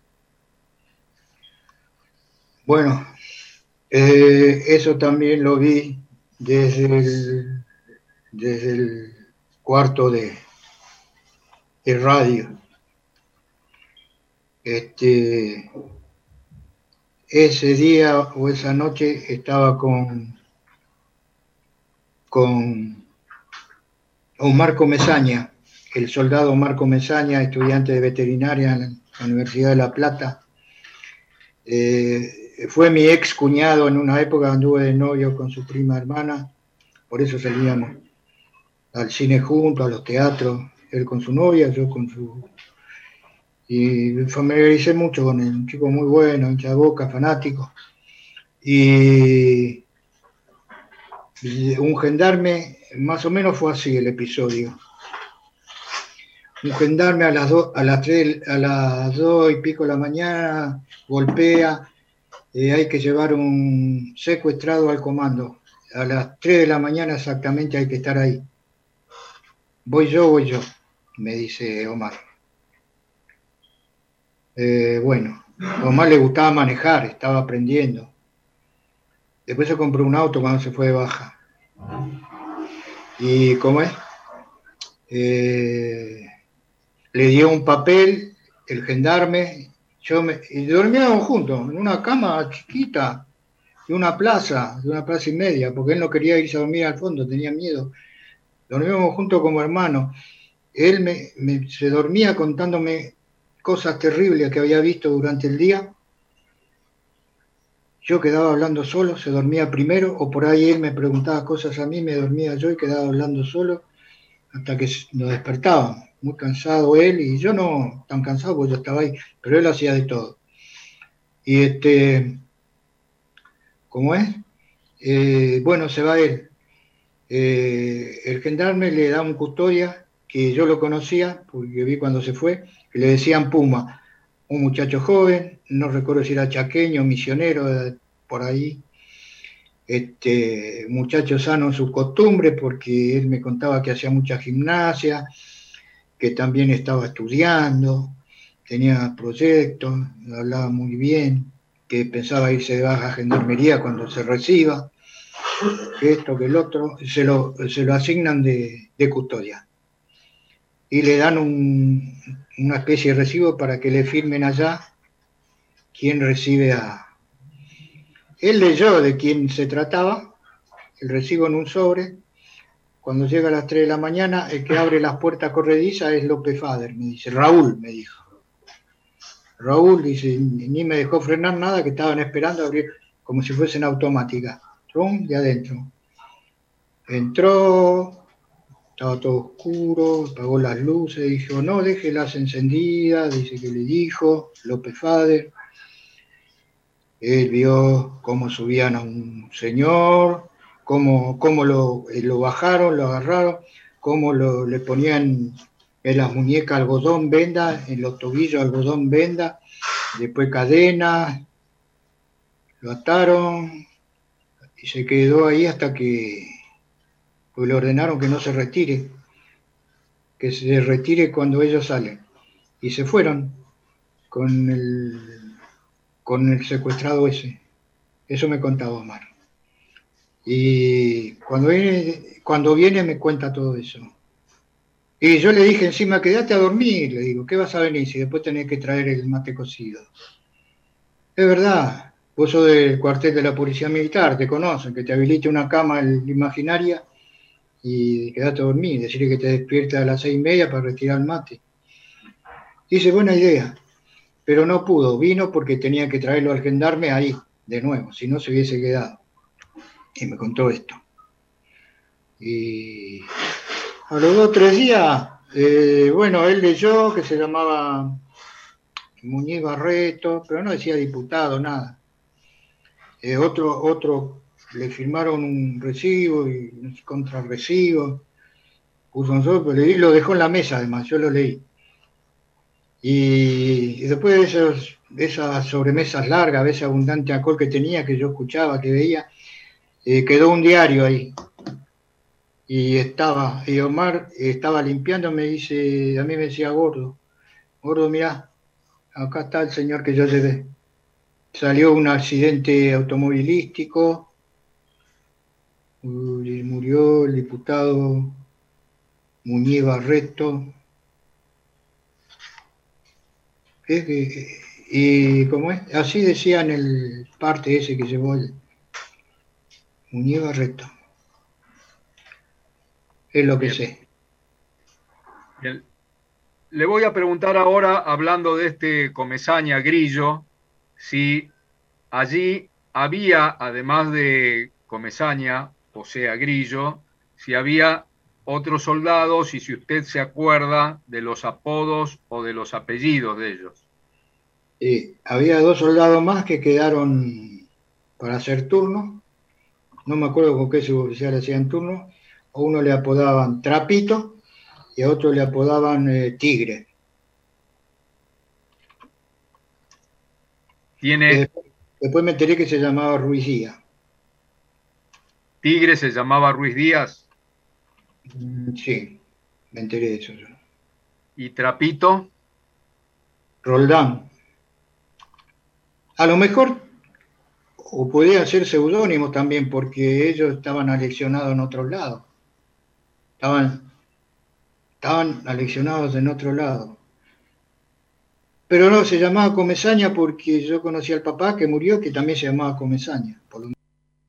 Bueno, eh, eso también lo vi desde el, desde el cuarto de, de radio. Este... Ese día o esa noche estaba con, con Marco Mesaña, el soldado Marco Mesaña, estudiante de veterinaria en la Universidad de La Plata. Eh, fue mi ex cuñado en una época, anduve de novio con su prima hermana, por eso salíamos al cine juntos, a los teatros, él con su novia, yo con su... Y me familiaricé mucho con él, un chico muy bueno, hincha de Boca, fanático. Y un gendarme, más o menos fue así el episodio. Un gendarme a las dos, a las tres, a las dos y pico de la mañana golpea, eh, hay que llevar un secuestrado al comando. A las tres de la mañana exactamente hay que estar ahí. Voy yo, voy yo, me dice Omar. Eh, bueno, a Omar le gustaba manejar, estaba aprendiendo. Después se compró un auto cuando se fue de baja. ¿Y cómo es? Eh, le dio un papel, el gendarme, yo me, y dormíamos juntos, en una cama chiquita, de una plaza, de una plaza y media, porque él no quería irse a dormir al fondo, tenía miedo. Dormíamos juntos como hermanos. Él me, me, se dormía contándome cosas terribles que había visto durante el día. Yo quedaba hablando solo, se dormía primero, o por ahí él me preguntaba cosas a mí, me dormía yo y quedaba hablando solo, hasta que nos despertábamos, muy cansado él, y yo no tan cansado porque yo estaba ahí, pero él hacía de todo. Y este, ¿cómo es? Eh, bueno, se va él. Eh, el gendarme le da un custodia, que yo lo conocía, porque vi cuando se fue, que le decían Puma, un muchacho joven, no recuerdo si era chaqueño, misionero, por ahí, este muchacho sano en sus costumbres, porque él me contaba que hacía mucha gimnasia, que también estaba estudiando, tenía proyectos, hablaba muy bien, que pensaba irse de baja a gendarmería cuando se reciba, que esto, que el otro, se lo, se lo asignan de, de custodia. Y le dan un, una especie de recibo para que le firmen allá quién recibe a... Él leyó de quién se trataba, el recibo en un sobre. Cuando llega a las tres de la mañana, el que abre las puertas corredizas es López Fader, me dice, Raúl, me dijo. Raúl, dice, ni me dejó frenar nada, que estaban esperando abrir como si fuesen automáticas. Trum, de adentro. Entró, estaba todo oscuro, apagó las luces, dijo, no, déjelas encendidas, dice que le dijo López Fader. Él vio cómo subían a un señor, cómo, cómo lo, lo bajaron, lo agarraron, cómo lo, le ponían en las muñecas algodón venda, en los tobillos algodón venda, después cadenas, lo ataron y se quedó ahí hasta que pues, le ordenaron que no se retire, que se retire cuando ellos salen. Y se fueron con el... con el secuestrado ese. Eso me contaba Omar. Y cuando viene, cuando viene me cuenta todo eso. Y yo le dije encima, quédate a dormir, le digo, ¿qué vas a venir si después tenés que traer el mate cocido? Es verdad, vos sos del cuartel de la Policía Militar, te conocen, que te habilite una cama imaginaria y quédate a dormir, decirle que te despierta a las seis y media para retirar el mate. Dice, buena idea. Pero no pudo, vino porque tenía que traerlo al gendarme ahí, de nuevo, si no se hubiese quedado. Y me contó esto. Y a los dos o tres días, eh, bueno, él leyó que se llamaba Muñiz Barreto, pero no decía diputado, nada. Eh, otro, otro le firmaron un recibo y un contrarrecibo, puso un sobre, pero lo dejó en la mesa además, yo lo leí. Y, y después de, esos, de esas sobremesas largas, de ese abundante alcohol que tenía, que yo escuchaba, que veía, eh, quedó un diario ahí. Y estaba, y Omar estaba limpiando, me dice, a mí me decía, gordo, gordo, mirá, acá está el señor que yo llevé. Salió un accidente automovilístico, y murió el diputado Muñiz Barreto. Es que, y como es, así decía en el parte ese que llevó el Muñiz Barreto. Es lo que Bien. sé. Bien. Le voy a preguntar ahora, hablando de este Comesaña Grillo, si allí había, además de Comesaña, o sea, Grillo, si había otros soldados y si usted se acuerda de los apodos o de los apellidos de ellos. Sí, había dos soldados más que quedaron para hacer turno. No me acuerdo con qué suboficial hacían turno. A uno le apodaban Trapito y a otro le apodaban eh, Tigre. Tiene... Después, después me enteré que se llamaba Ruiz Díaz. ¿Tigre se llamaba Ruiz Díaz? Sí, me enteré de eso yo. ¿Y Trapito? Roldán. A lo mejor, o podía ser seudónimo también, porque ellos estaban aleccionados en otro lado. Estaban, estaban aleccionados en otro lado. Pero no, se llamaba Comesaña porque yo conocí al papá que murió, que también se llamaba Comesaña. Por lo...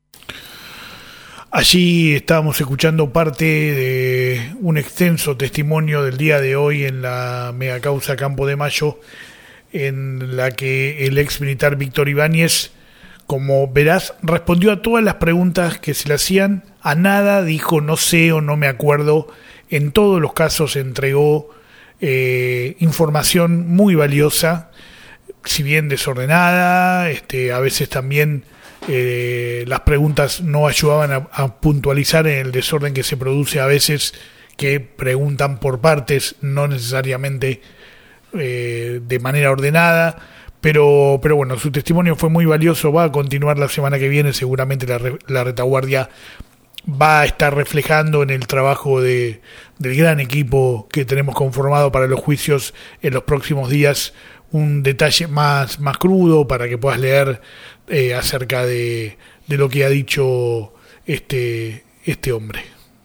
Allí estábamos escuchando parte de un extenso testimonio del día de hoy en la megacausa Campo de Mayo, en la que el ex militar Víctor Ibáñez, como verás, respondió a todas las preguntas que se le hacían, a nada dijo no sé o no me acuerdo, en todos los casos entregó eh, información muy valiosa, si bien desordenada, este, a veces también eh, las preguntas no ayudaban a, a puntualizar en el desorden que se produce a veces, que preguntan por partes, no necesariamente eh, de manera ordenada, pero, pero bueno, su testimonio fue muy valioso, va a continuar la semana que viene, seguramente la, la retaguardia va a estar reflejando en el trabajo de, del gran equipo que tenemos conformado para los juicios en los próximos días, un detalle más, más crudo para que puedas leer eh, acerca de, de lo que ha dicho este, este hombre.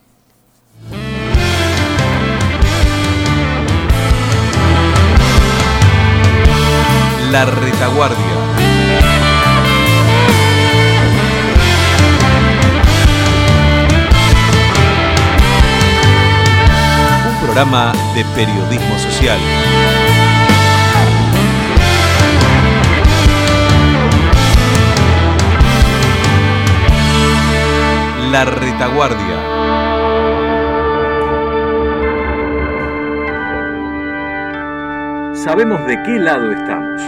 La Retaguardia. Un programa de periodismo social. La Retaguardia. Sabemos de qué lado estamos.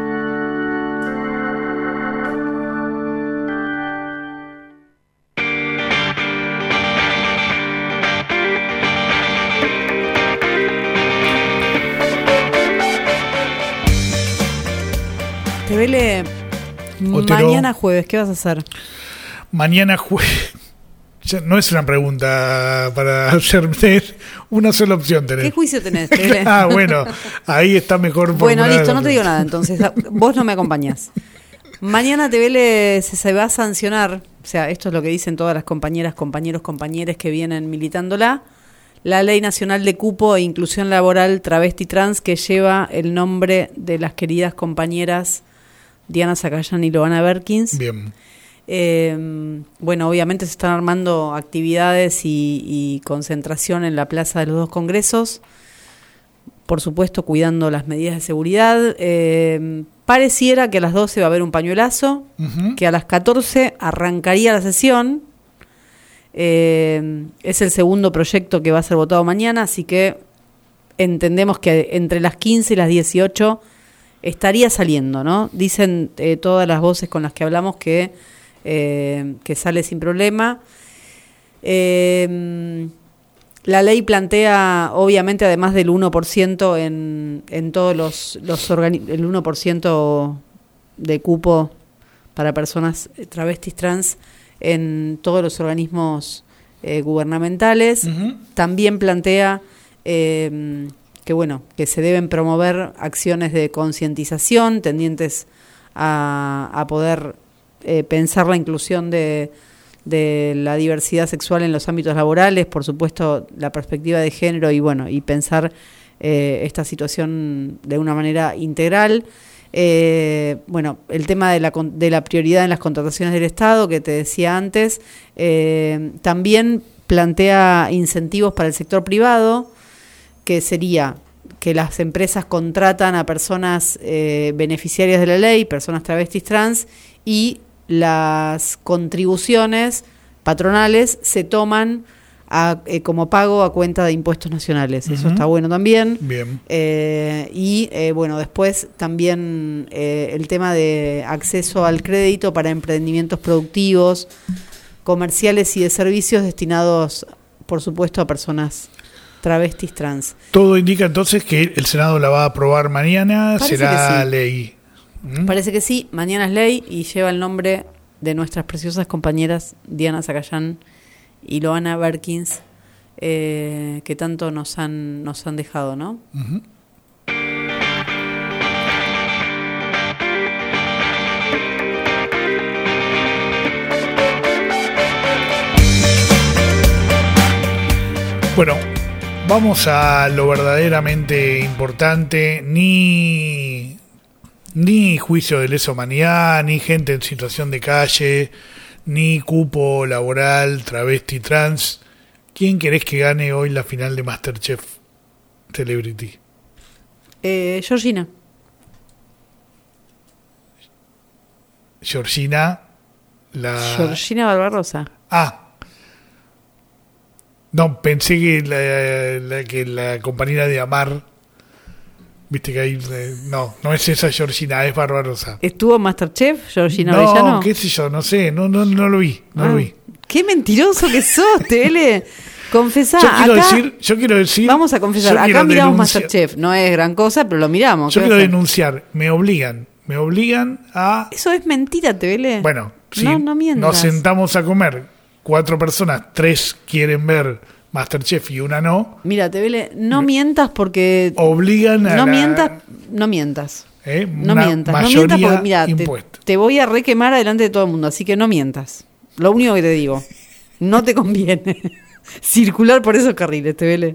Te vele Otero, mañana jueves, ¿qué vas a hacer? Mañana jueves. No es una pregunta para hacerme, una sola opción tenés. ¿Qué juicio tenés? Tevele? Ah, bueno, ahí está mejor. Bueno, listo, no te digo nada, entonces vos no me acompañás. Mañana Tevele se, se va a sancionar, o sea, esto es lo que dicen todas las compañeras, compañeros, compañeres que vienen militándola, la Ley Nacional de Cupo e Inclusión Laboral Travesti Trans, que lleva el nombre de las queridas compañeras Diana Zacayán y Loana Berkins. Bien. Eh, bueno, obviamente se están armando actividades y, y concentración en la Plaza de los Dos Congresos, por supuesto cuidando las medidas de seguridad. Eh, pareciera que a las doce va a haber un pañuelazo, uh-huh. que a las catorce arrancaría la sesión. Eh, es el segundo proyecto que va a ser votado mañana, así que entendemos que entre las quince y las dieciocho estaría saliendo, ¿no? Dicen eh, todas las voces con las que hablamos que Eh, que sale sin problema. Eh, la ley plantea, obviamente, además del uno por ciento en, en todos los, los organi- el uno por ciento de cupo para personas travestis trans en todos los organismos eh, gubernamentales. Uh-huh. También plantea eh, que, bueno, que se deben promover acciones de concientización tendientes a, a poder Eh, pensar la inclusión de, de la diversidad sexual en los ámbitos laborales, por supuesto la perspectiva de género y bueno y pensar eh, esta situación de una manera integral. Eh, bueno, el tema de la, de la prioridad en las contrataciones del Estado que te decía antes, eh, también plantea incentivos para el sector privado, que sería que las empresas contratan a personas eh, beneficiarias de la ley, personas travestis trans, y las contribuciones patronales se toman a, eh, como pago a cuenta de impuestos nacionales. Uh-huh. Eso está bueno también. Bien. Eh, y eh, bueno, después también eh, el tema de acceso al crédito para emprendimientos productivos, comerciales y de servicios destinados, por supuesto, a personas travestis trans. Todo indica entonces que el Senado la va a aprobar mañana. Parece será sí. ley. ¿Mm? Parece que sí, mañana es ley y lleva el nombre de nuestras preciosas compañeras Diana Zacayán y Loana Berkins, eh, que tanto nos han nos han dejado, ¿no? Uh-huh. Bueno, vamos a lo verdaderamente importante. Ni Ni juicio de lesa humanidad, ni gente en situación de calle, ni cupo laboral, travesti, trans. ¿Quién querés que gane hoy la final de MasterChef Celebrity? Eh, Georgina. Georgina, la... Georgina Barbarosa. Ah. No, pensé que la, la, que la compañera de Amar... Viste que hay... Eh, no, no es esa Georgina, es Barbarosa. ¿Estuvo en MasterChef, Georgina no, Orellano? No, qué sé yo, no sé, no no no lo vi, no ah, lo vi. Qué mentiroso que sos, Tele. Confesá, yo quiero acá, decir, yo quiero decir... Vamos a confesar, acá miramos denunciar, MasterChef, no es gran cosa, pero lo miramos. Yo quiero denunciar, me obligan, me obligan a... Eso es mentira, T V L. Bueno, si no, no mientas. nos sentamos a comer, cuatro personas, tres quieren ver Masterchef y una no. Mira, T V L, no mientas porque... Obligan a... No la, mientas, no mientas. ¿eh? No una mientas, no mayoría mientas porque, mira, te, impuesta. te voy a requemar adelante de todo el mundo, así que no mientas. Lo único que te digo, no te conviene circular por esos carriles, T V L.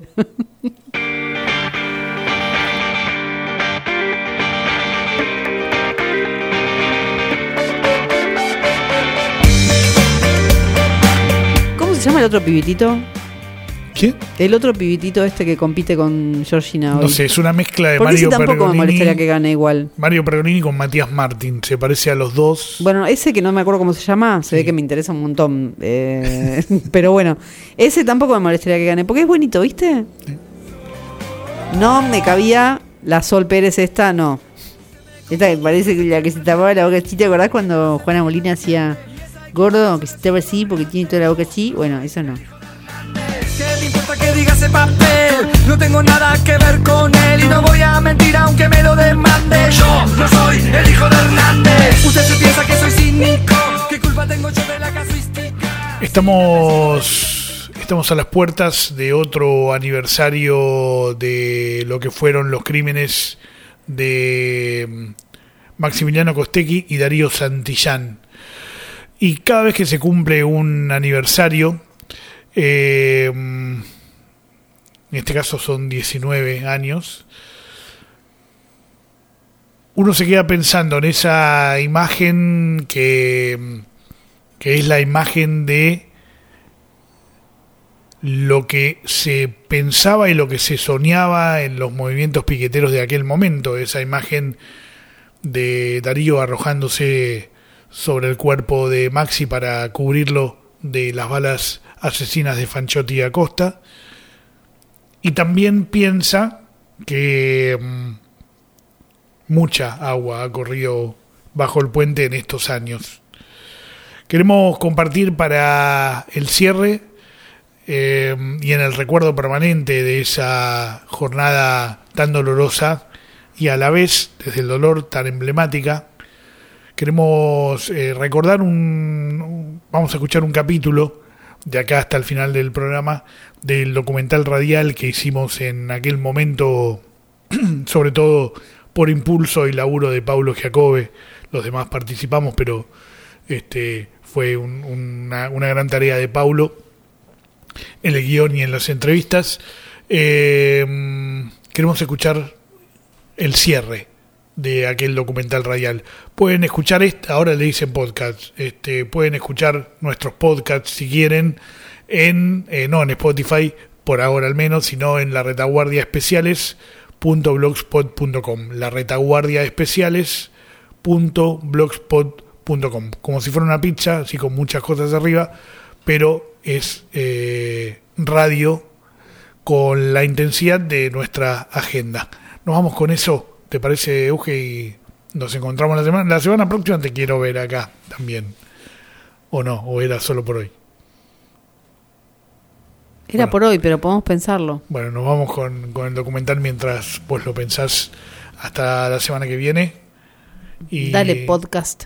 ¿Cómo se llama el otro pibitito? ¿Quién? El otro pibitito este que compite con Georgina hoy. No sé, es una mezcla de Porque Mario ese tampoco me molestaría Pergolini. que gane igual. Mario Pergolini con Matías Martín. Se parece a los dos. Bueno, ese que no me acuerdo cómo se llama, se Sí. ve que me interesa un montón. Eh, pero bueno, ese tampoco me molestaría que gane. Porque es bonito, ¿viste? Sí. No me cabía la Sol Pérez esta, no. Esta que parece que la que se tapaba la boca así. ¿Te acordás cuando Juana Molina hacía gordo, que se tapa así porque tiene toda la boca así? Bueno, eso no. ¿Qué me importa que diga ese papel? No tengo nada que ver con él y no voy a mentir aunque me lo demande. Yo no soy el hijo de Hernández. Usted se piensa que soy cínico. ¿Qué culpa tengo yo de la casuística? Estamos, estamos a las puertas de otro aniversario de lo que fueron los crímenes de Maximiliano Costecchi y Darío Santillán. Y cada vez que se cumple un aniversario, Eh, en este caso son diecinueve años, uno se queda pensando en esa imagen que, que es la imagen de lo que se pensaba y lo que se soñaba en los movimientos piqueteros de aquel momento, esa imagen de Darío arrojándose sobre el cuerpo de Maxi para cubrirlo de las balas asesinas de Fanchotti y Acosta, y también piensa que mmm, mucha agua ha corrido bajo el puente en estos años. Queremos compartir para el cierre eh, y en el recuerdo permanente de esa jornada tan dolorosa y a la vez, desde el dolor, tan emblemática, queremos eh, recordar un... Vamos a escuchar un capítulo de acá hasta el final del programa, del documental radial que hicimos en aquel momento, sobre todo por impulso y laburo de Paulo Giacobbe. Los demás participamos, pero este fue un, una, una gran tarea de Paulo en el guión y en las entrevistas. Eh, queremos escuchar el cierre de aquel documental radial. Pueden escuchar esta, ahora le dicen podcast, este, pueden escuchar nuestros podcasts si quieren, en eh, no en Spotify, por ahora al menos, sino en la retaguardia especiales punto blogspot punto com, la retaguardia especiales punto blogspot punto com, como si fuera una pizza, así con muchas cosas arriba, pero es eh, radio con la intensidad de nuestra agenda. Nos vamos con eso. ¿Te parece, Euge? Y nos encontramos la semana. La semana próxima te quiero ver acá también. ¿O no? ¿O era solo por hoy? Era bueno, por hoy, pero podemos pensarlo. Bueno, nos vamos con, con el documental mientras vos lo pensás. Hasta la semana que viene. Y dale, podcast.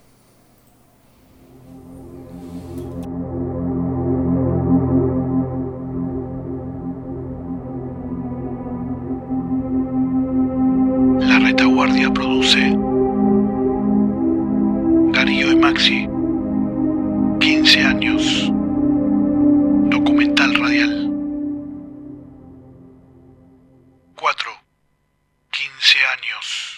La retaguardia produce Darío y Maxi, quince años, documental radial. Cuatro, quince años.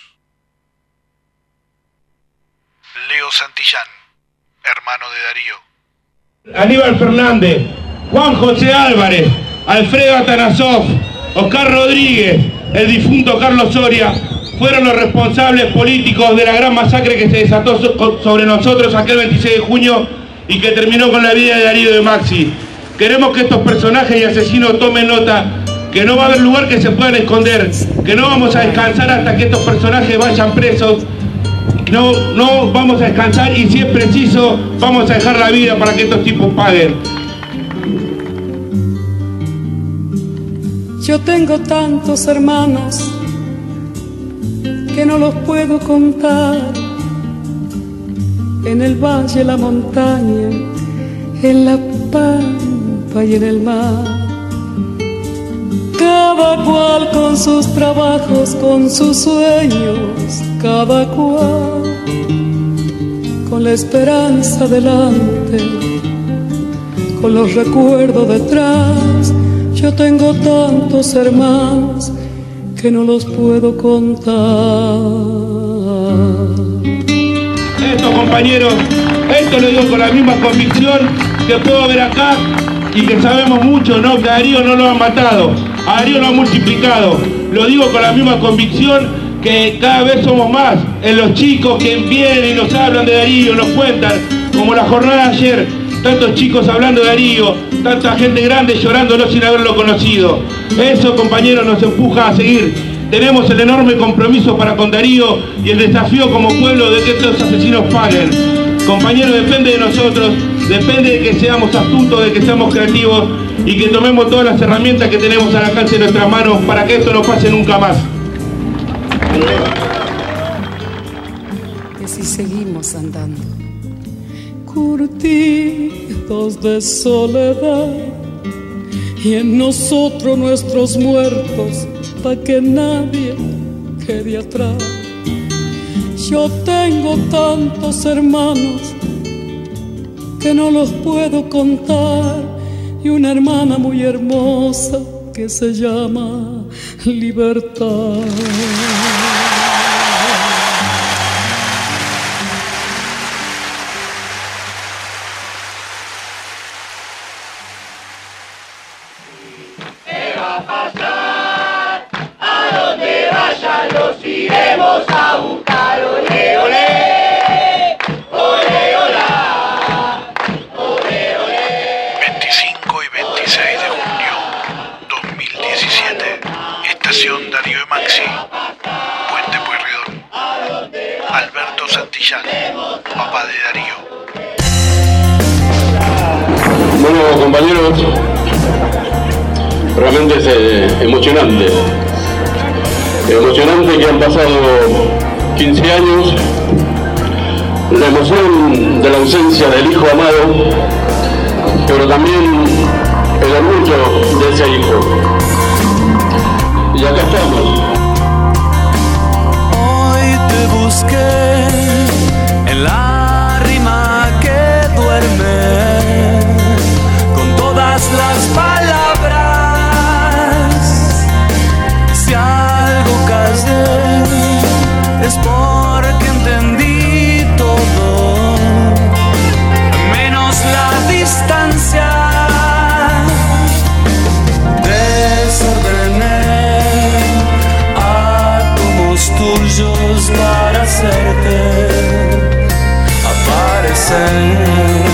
Leo Santillán, hermano de Darío. Aníbal Fernández, Juan José Álvarez, Alfredo Atanasov, Oscar Rodríguez, el difunto Carlos Soria, fueron los responsables políticos de la gran masacre que se desató so- sobre nosotros aquel veintiséis de junio y que terminó con la vida de Darío y de Maxi. Queremos que estos personajes y asesinos tomen nota, que no va a haber lugar que se puedan esconder, que no vamos a descansar hasta que estos personajes vayan presos. No, no vamos a descansar y si es preciso vamos a dejar la vida para que estos tipos paguen. Yo tengo tantos hermanos que no los puedo contar. En el valle, la montaña, en la pampa y en el mar. Cada cual con sus trabajos, con sus sueños, cada cual con la esperanza delante, con los recuerdos detrás. Yo tengo tantos hermanos que no los puedo contar. Esto, compañeros, esto lo digo con la misma convicción que puedo ver acá y que sabemos mucho, ¿no? Que a Darío no lo han matado, a Darío lo han multiplicado. Lo digo con la misma convicción que cada vez somos más en los chicos que vienen y nos hablan de Darío, nos cuentan, como la jornada de ayer, tantos chicos hablando de Darío, tanta gente grande llorándolo sin haberlo conocido. Eso, compañeros, nos empuja a seguir. Tenemos el enorme compromiso para con Darío y el desafío como pueblo de que estos asesinos paguen. Compañeros, depende de nosotros, depende de que seamos astutos, de que seamos creativos y que tomemos todas las herramientas que tenemos al alcance de nuestras manos para que esto no pase nunca más. Y así seguimos andando, curtidos de soledad, y en nosotros nuestros muertos, pa' que nadie quede atrás. Yo tengo tantos hermanos que no los puedo contar, y una hermana muy hermosa que se llama Libertad. ¿Qué va a pasar? A donde vayan los iremos a buscar. Olé, olé, olé, olá, olé, olé. veinticinco y veintiséis de junio dos mil diecisiete. Estación Darío y Maxi, Puente Pueyrredón. Alberto Santillán, papá de Darío. Bueno, compañeros, realmente es eh, emocionante. Emocionante que han pasado quince años, la emoción de la ausencia del hijo amado, pero también el orgullo de ese hijo. Y acá estamos. Hoy te busqué en la rima que duerme con todas las palabras. Si algo callé es porque entendí todo, menos la distancia. Desordené átomos tuyos para hacerte aparecer.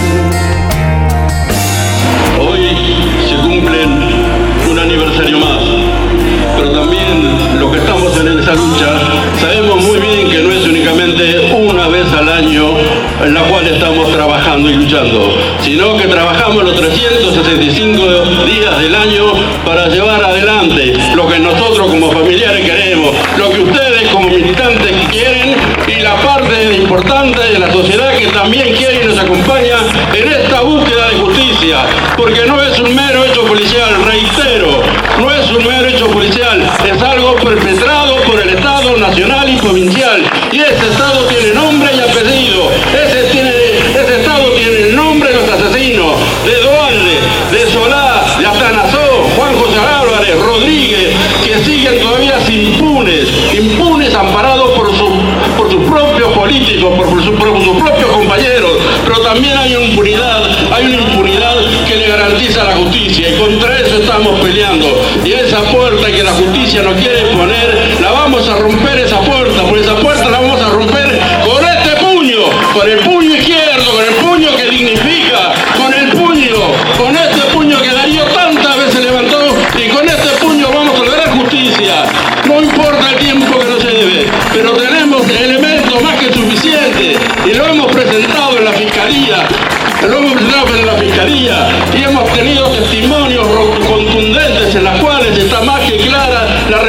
Hoy se cumplen un aniversario más, pero también los que estamos en esa lucha sabemos muy bien que no es únicamente una vez al año en la cual estamos trabajando y luchando, sino que trabajamos los trescientos sesenta y cinco días del año para llevar adelante lo que nosotros como familiares queremos, lo que ustedes como militantes quieren y la parte importante de la sociedad que también quiere y nos acompaña en esta búsqueda de justicia, porque no es un mero hecho policial, reitero, no es un mero hecho policial, es algo perpetrado por el Estado nacional y provincial, y ese Estado tiene nombre y apellido, ese, tiene, ese Estado tiene el nombre de los asesinos, de Dualde, de Solá, de Atanasó, Juan José Álvarez, Rodríguez, que siguen todavía impunes, impunes amparados por, su, por sus propios políticos, por, por, su, por sus propios compañeros, pero también hay una impunidad, hay una impunidad que le garantiza la justicia, y contra eso estamos peleando, y esa puerta que la justicia nos quiere poner, la vamos a romper esa puerta, por esa puerta la vamos a romper con este puño, con el puño izquierdo, con el puño que dignifica, con el puño, con este puño que Darío tantas veces levantó, y con este puño vamos a lograr justicia, no importa el tiempo que nos lleve, pero tenemos elementos más que suficientes, y lo hemos presentado en la Fiscalía, lo hemos presentado en la Fiscalía, y hemos tenido testimonios contundentes en las cuales está más que clara la responsabilidad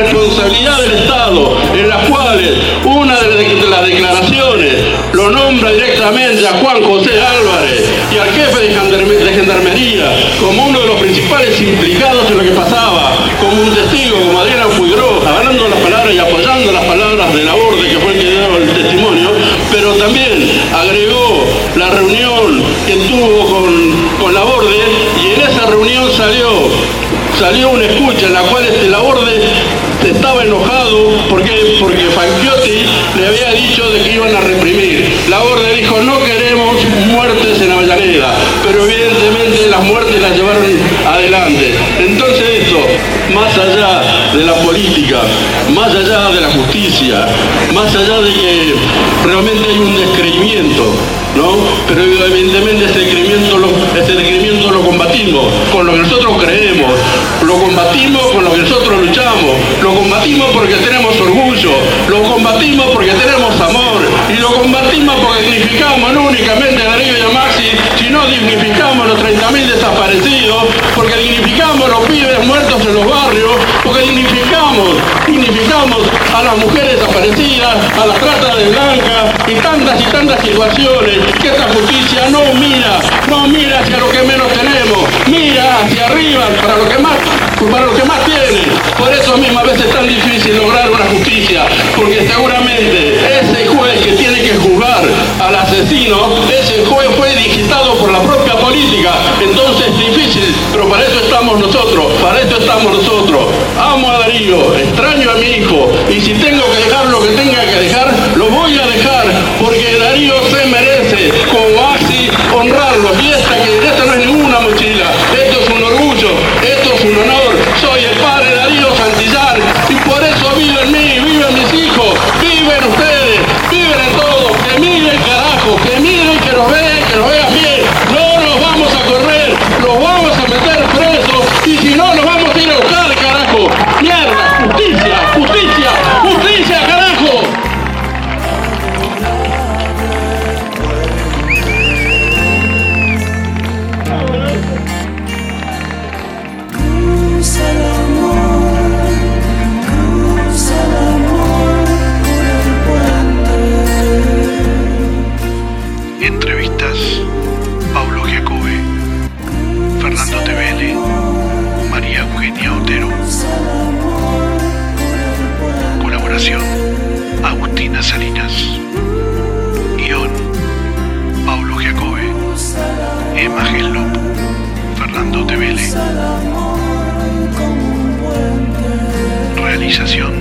responsabilidad del Estado, en las cuales una de las declaraciones lo nombra directamente a Juan José Álvarez y al jefe de gendarmería, de gendarmería como uno de los principales implicados en lo que pasaba, como un testigo, como Adriana Puigro, hablando las palabras y apoyando las palabras de Laborde, que fue el que dio el testimonio, pero también agregó la reunión que tuvo con, con Laborde, y en esa reunión salió, salió una escucha en la cual este Laborde estaba enojado porque, porque Fanchiotti le había dicho de que iban a reprimir. Laborde dijo: no queremos muertes en Avellaneda, pero evidentemente las muertes las llevaron adelante. Entonces esto, más allá de la política, más allá de la justicia, más allá de que realmente hay un descreimiento, ¿no? Pero evidentemente ese descreimiento lo, ese descreimiento lo combatimos con lo que nosotros creemos, lo combatimos con lo que nosotros luchamos, lo combatimos porque tenemos orgullo, lo combatimos porque tenemos amor, y lo combatimos porque dignificamos no únicamente a Darío y a Maxi, sino dignificamos los treinta mil desaparecidos, porque dignificamos los pibes muertos en los barrios, porque dignificamos, dignificamos a las mujeres desaparecidas, a la trata de blancas y tantas y tantas situaciones que esta justicia no mira, no mira hacia lo que menos tenemos, mira hacia arriba para lo que más, para lo que más tienen. Por eso mismo a veces es tan difícil lograr una justicia, porque seguramente ese juez que tiene que juzgar al asesino, ese juez fue digitado por la propia política, entonces es difícil, pero para eso estamos nosotros, para eso estamos nosotros. Amo a Darío, extraño a mi hijo, y si tengo que dejar lo que tenga que dejar, lo voy a dejar, porque Darío se merece, como Maxi, honrarlo. Y esta, que esta no es ninguna mochila, esto es un orgullo, esto es un honor. Soy el padre de Darío Santillán, y por eso vive en mí, viven mis hijos, viven ustedes, viven en todos. Que miren, carajo, que miren, que nos vean, que nos vean bien. No nos vamos a correr, los vamos a meter presos, y si no, nos vamos a ir a buscar, carajo. Mierda, justicia, justicia, justicia, carajo. Entrevistas: Paulo Giacobbe, Fernando Tevele, María Eugenia Otero. Colaboración: Agustina Salinas. Guión: Paulo Giacobbe, Emma Genlop, Fernando Tevele. Realización: